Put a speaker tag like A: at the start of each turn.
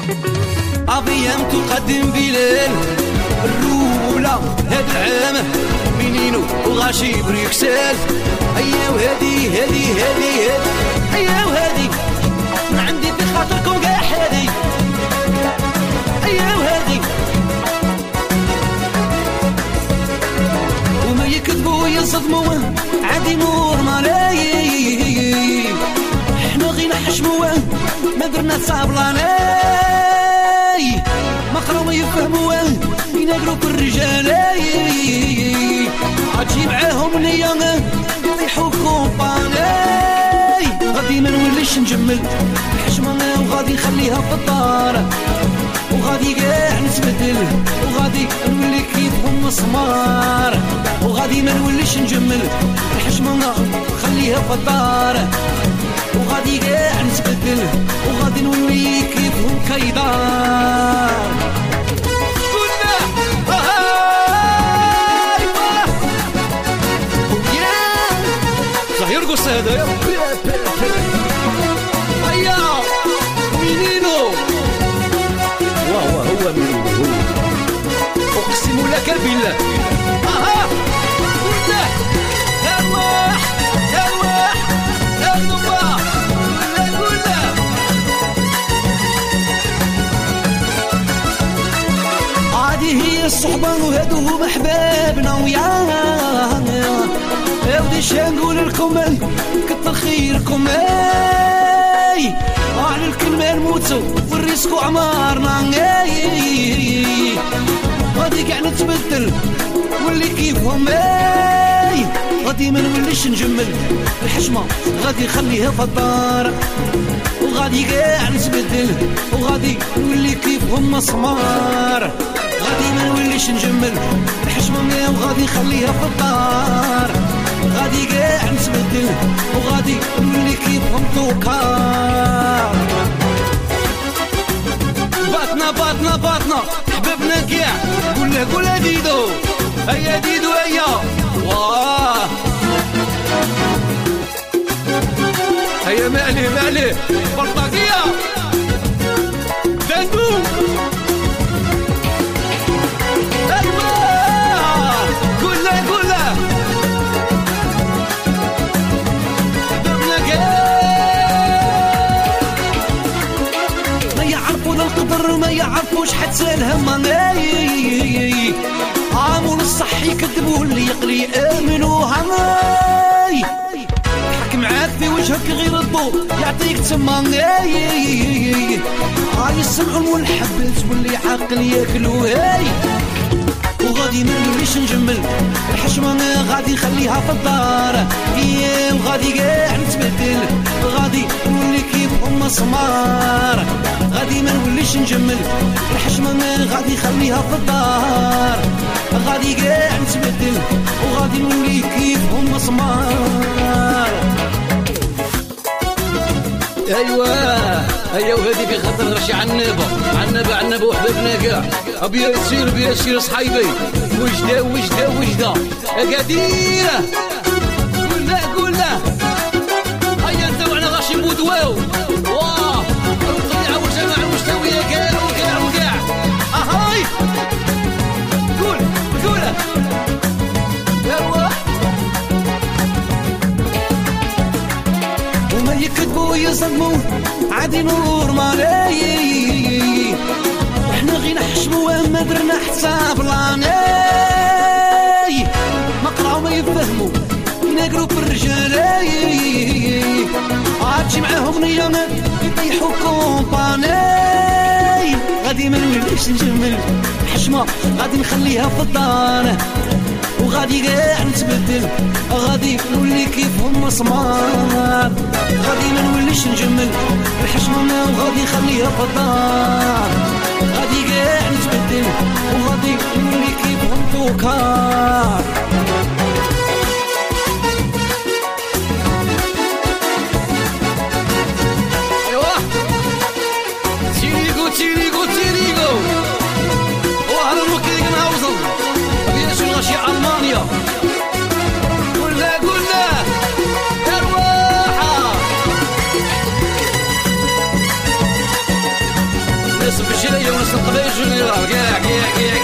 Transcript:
A: أيام تقدم بلال الرولة هاد العام منينو وغاشي بريكسال. أيا وهادي هادي أيا وهادي ما عندي في خاطركم كاع هادي. أيا وهادي وما يكذبوا يصدموا عادي نورمالي. حنا غي نحشموا ما درنا صابلاني. ما قراو يفهموا ينقروا بالرجال. عاجي معاهم نية يطيحوا كومباني. غادي ما نوليش نجمل الحشمة وغادي نخليها في الدار. وغادي كاع نتبدل وغادي نولي كيفهم مسمار. وغادي ما نوليش نجمل الحشمة نخليها في الدار. وغادي كاع نتبدل وغادي نولي كيفهم كيدار. يرقص هذا يا هيا منينو. وهو منينو اقسم لك بالله. بالله ارواح عادي هي الصحبة وهادو هما احبابنا ويانا. يا ودي شنقول لكم كتر خيركم. على الكلمة نموتو والريسكو عمارنا. غادي كاع نتبدل واللي كيفهم. غادي ما نوليش نجمل الحشمة غادي نخليها في الدار. وغادي كاع نتبدل وغادي نولي كيفهم مسمار. غادي ما نوليش نجمل الحشمة وغادي نخليها في الدار. غادي كاع نتبدل وغادي نولي كيفهم توكار. باطنا حبابنا كاع قولها ديدو. هيا ديدو هيا واه هيا مالي بلطاقية دندو. ايوا قولها ما يعرفوا القدر ما يعرفوش حتى الهم. عامل الصح يكذبوا اللي يقلي يامنوا. حك معاك في وجهك غير الضوء يعطيك تما. يسمعوا المنحبس واللي عاقل ياكلوا. وغادي ما نوليش نجمل الحشمة غادي نخليها في الدار. وغادي كاع نتبدل غادي نولي كيفهم مسمار. غادي ما نوليش نجمل الحشمة غادي نخليها في الدار. غادي كاع نتبدل وغادي نولي كيفهم مسمار. ايوا وهذه في خاطر رشي عنابه وحبابنا كاع. ابيا يسير صحايبي وجده اكاديره. قولنا هيا انت وانا غاشي نبودواو. واه القطيعه والجماعه المستويه كاع اهاي قولها وما يكذبوا يصدموا عادي نورمالي. احنا غي نحشموا ما درنا حساب لاني. ما قراو ما يفهموا ينقروا بالرجال. عادشي معاهم نية يطيحوا كومباني. غادي ما نوليش نجمل الحشمة غادي نخليها في الدار. وغادي كاع نتبدل غادي نولي كيفهم مسمار. غادي ما نوليش نجمل الحشمة وغادي نخليها في الدار. غادي كاع نتبدل وغادي نولي كيفهم توكار. تيريغو وهذا المكيك ناوصل بيش الغشي ألمانيا. قولنا ارواحة الجيرية وناس القبائل جونيرال كاع كاع كاع